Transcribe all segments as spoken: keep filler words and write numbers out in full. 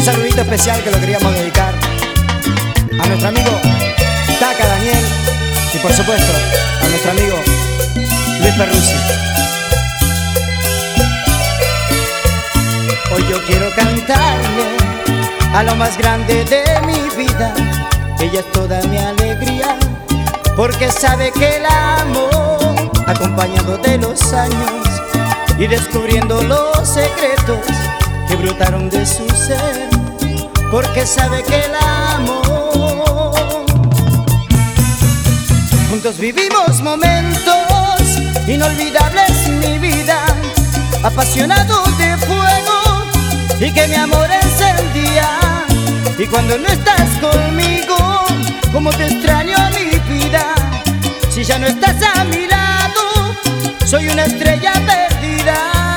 un saludito especial que lo queríamos dedicar a nuestro amigo Taca Daniel y por supuesto a nuestro amigo Luis Perruzzi. Hoy yo quiero cantarle a lo más grande de mi vida. Ella es toda mi alegría, porque sabe que la amo, acompañado de los años y descubriendo los secretos que brotaron de su ser, porque sabe que la amo. Juntos vivimos momentos inolvidables, mi vida, apasionados de fuego, y que mi amor encendía. Y cuando no estás conmigo, como te extraño a mi vida. Si ya no estás a mi lado, soy una estrella perdida.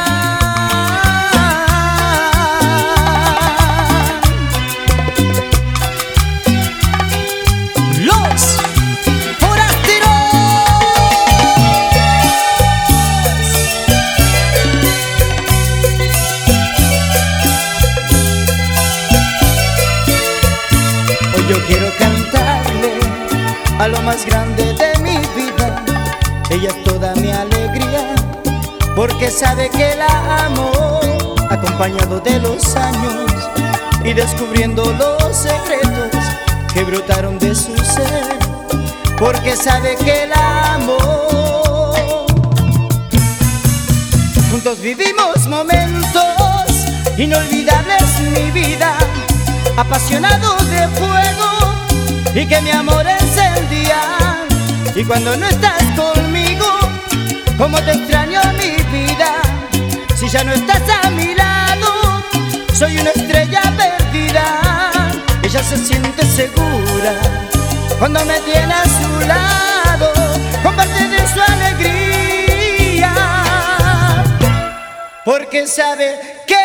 Los forasteros. Hoy yo quiero cantarle a lo más grande de mi vida. Ella es toda mi alegría, porque sabe que la amo, acompañado de los años y descubriendo los secretos que brotaron de su ser, porque sabe que la amo. Juntos vivimos momentos inolvidables, mi vida, apasionados de fuego, y que mi amor encendía. Y cuando no estás conmigo, como te extraño a mi vida. Si ya no estás a mi lado, soy una estrella perdida. Ella se siente segura cuando me tiene a su lado, comparte de su alegría, porque sabe que